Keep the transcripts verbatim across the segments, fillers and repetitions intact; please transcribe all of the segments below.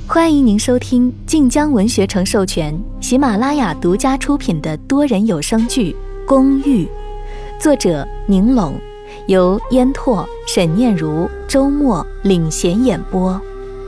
欢迎您收听晋江文学城授权、喜马拉雅独家出品的多人有声剧《公寓》，作者宁拢，由烟拓、沈念如、周末领衔演播。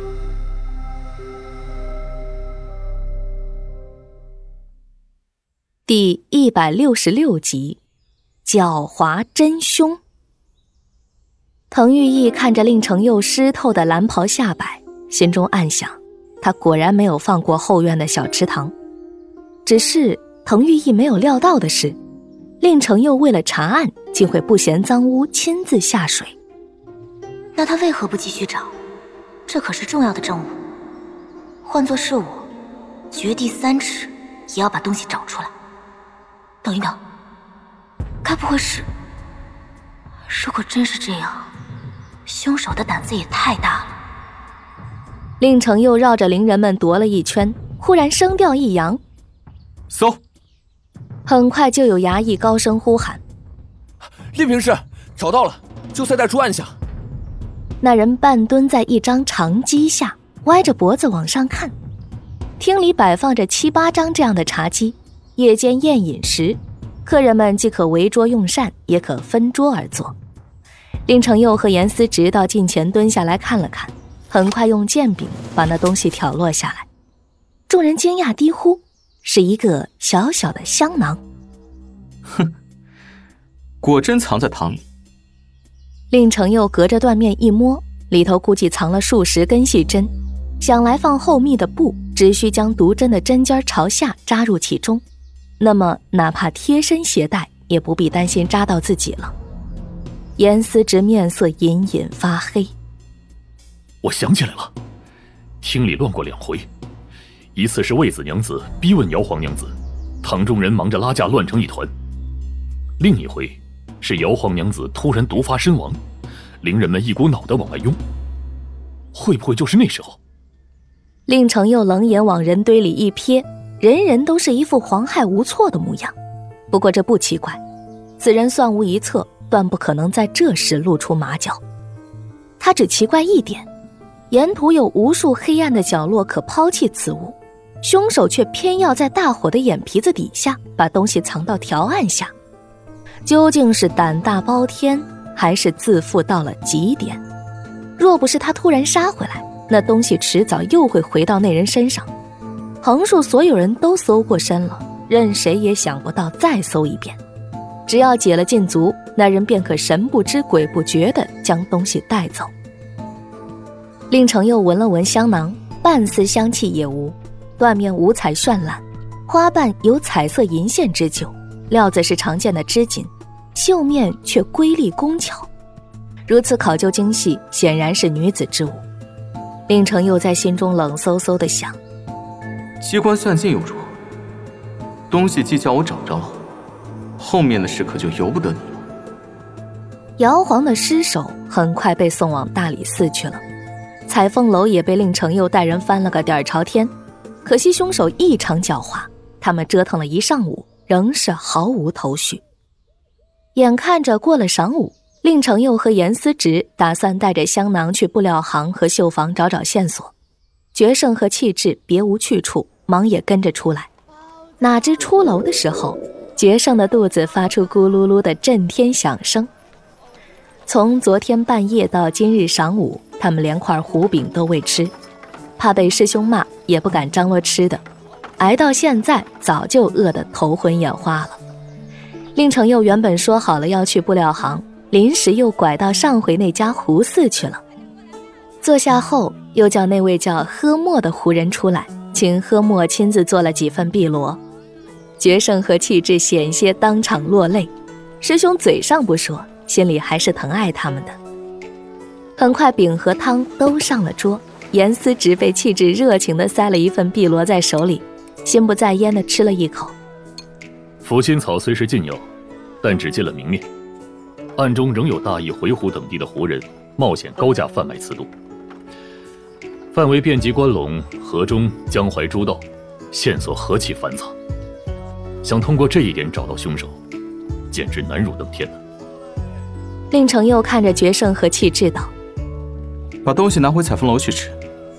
第一百六十六集，狡猾真凶。滕玉义看着令程佑湿透的蓝袍下摆，心中暗想，他果然没有放过后院的小池塘。只是滕玉义没有料到的是，令程佑为了查案，竟会不嫌脏污亲自下水。 那他为何不继续找？这可是重要的证物。换作是我，掘地三尺也要把东西找出来。等一等，该不会是……如果真是这样，凶手的胆子也太大了。 令程佑绕着邻人们踱了一圈，忽然声调一扬， 搜！ 很快就有衙役高声呼喊： 丽平氏，找到了，就在那桌案下。 那人半蹲在一张长几下，歪着脖子往上看。厅里摆放着七八张这样的茶几，夜间宴饮时，客人们既可围桌用膳，也可分桌而坐。令程佑和严思直到近前蹲下来看了看，很快用剑柄把那东西挑落下来。众人惊讶低呼，是一个小小的香囊。 哼，果真藏在堂里。 令程佑隔着缎面一摸，里头估计藏了数十根细针，想来放厚密的布，只需将毒针的针尖朝下扎入其中，那么哪怕贴身携带，也不必担心扎到自己了。严思直面色隐隐发黑。 我想起来了，厅里乱过两回，一次是卫子娘子逼问姚皇娘子，堂中人忙着拉架乱成一团；另一回是姚皇娘子突然毒发身亡，邻人们一股脑的往外拥，会不会就是那时候？ 令程佑冷眼往人堆里一瞥，人人都是一副惶害无措的模样。不过这不奇怪，此人算无一策，断不可能在这时露出马脚。他只奇怪一点，沿途有无数黑暗的角落可抛弃此物，凶手却偏要在大火的眼皮子底下把东西藏到条案下。究竟是胆大包天，还是自负到了极点？若不是他突然杀回来，那东西迟早又会回到那人身上。横竖所有人都搜过身了，任谁也想不到再搜一遍。只要解了禁足，那人便可神不知鬼不觉地将东西带走。令程佑闻了闻香囊，半丝香气也无，缎面五彩绚烂，花瓣有彩色银线织就，料子是常见的织锦，绣面却瑰丽工巧，如此考究精细，显然是女子之物。令程佑在心中冷飕飕地想， 机关算尽有如，东西既叫我找着了，后面的事可就由不得你了。 姚皇的尸首很快被送往大理寺去了，彩凤楼也被令程佑带人翻了个底儿朝天。可惜凶手异常狡猾，他们折腾了一上午，仍是毫无头绪。眼看着过了晌午，令程佑和严思直打算带着香囊去布料行和绣房找找线索。决胜和气质别无去处，忙也跟着出来。哪知出楼的时候，决胜的肚子发出咕噜噜的震天响声。从昨天半夜到今日晌午，他们连块糊饼都未吃，怕被师兄骂，也不敢张罗吃的，挨到现在早就饿得头昏眼花了。令程佑原本说好了要去布料行，临时又拐到上回那家胡寺去了。坐下后，又叫那位叫喝墨的胡人出来，请喝墨亲自做了几份碧螺。决胜和气质险些当场落泪，师兄嘴上不说，心里还是疼爱他们的。很快饼和汤都上了桌，严思直被气质热情地塞了一份碧螺在手里，心不在焉地吃了一口。 福心草虽是禁药，但只见了明面，暗中仍有大邑、回鹘等地的胡人冒险高价贩卖此毒，范围遍及关陇、河中、江淮诸道，线索何其繁杂，想通过这一点找到凶手，简直难如登天了。 令程佑看着决胜和气质道： 把东西拿回彩凤楼去吃，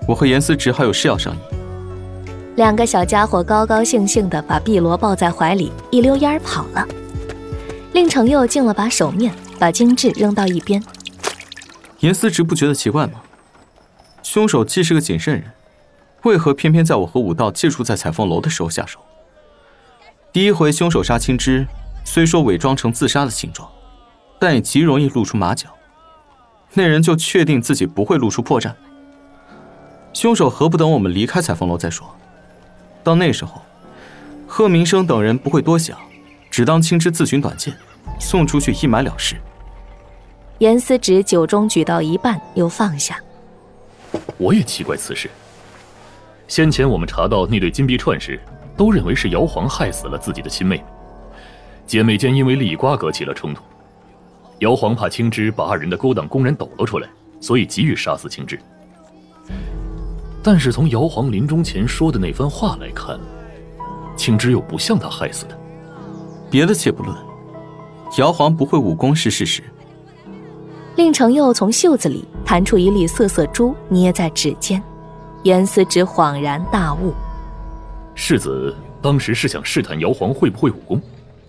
我和严思直还有事要商议。 两个小家伙高高兴兴地把碧罗抱在怀里，一溜烟跑了。令程佑敬了把手面，把精致扔到一边。 严思直不觉得奇怪吗？凶手既是个谨慎人，为何偏偏在我和武道借住在彩凤楼的时候下手？第一回凶手杀青枝，虽说伪装成自杀的形状，但也极容易露出马脚。那人就确定自己不会露出破绽。凶手何不等我们离开彩凤楼再说？到那时候，贺明生等人不会多想，只当青枝自寻短见，送出去一买了事。 严思直酒盅举到一半又放下。 我也奇怪此事。先前我们查到那对金币串时，都认为是姚皇害死了自己的亲妹妹，姐妹间因为利益瓜葛起了冲突。姚皇怕青枝把二人的勾当公然抖了出来，所以急于杀死青枝。但是从姚皇临终前说的那番话来看，青枝又不像他害死的。 别的且不论，姚皇不会武功是事实。 令程佑从袖子里弹出一粒瑟瑟珠，捏在指尖。严思直恍然大悟， 世子当时是想试探姚皇会不会武功。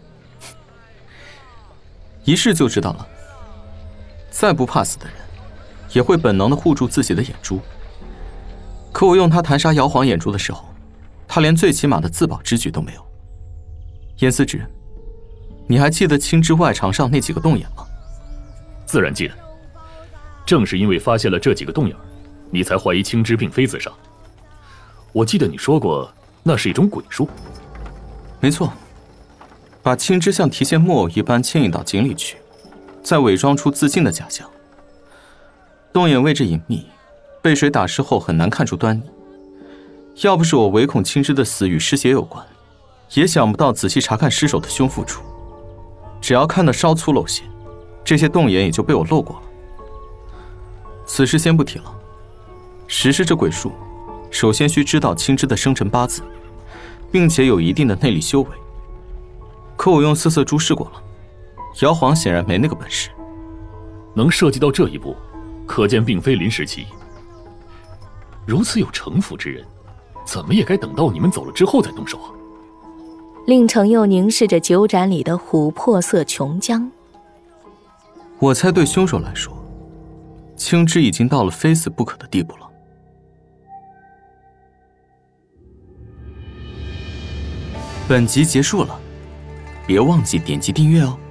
一试就知道了。再不怕死的人，也会本能地护住自己的眼珠。可我用他弹杀姚皇眼珠的时候，他连最起码的自保之举都没有。严思直，你还记得青枝外肠上那几个洞眼吗？ 自然记得。正是因为发现了这几个洞眼，你才怀疑青枝并非自杀。我记得你说过，那是一种鬼术。 没错，把青枝像提线木偶一般牵引到井里去，再伪装出自尽的假象。洞眼位置隐秘，被水打湿后很难看出端倪。要不是我唯恐青枝的死与失血有关，也想不到仔细查看尸首的胸腹处，只要看得稍粗陋些，这些洞眼也就被我漏过了。此事先不提了，实施这鬼术，首先需知道青枝的生辰八字，并且有一定的内力修为。可我用瑟瑟珠试过了，姚皇显然没那个本事。 能涉及到这一步，可见并非临时起意。如此有城府之人，怎么也该等到你们走了之后再动手啊！ 令程佑凝视着酒盏里的琥珀色琼浆。 我猜对凶手来说，青枝已经到了非死不可的地步了。本集结束了，别忘记点击订阅哦。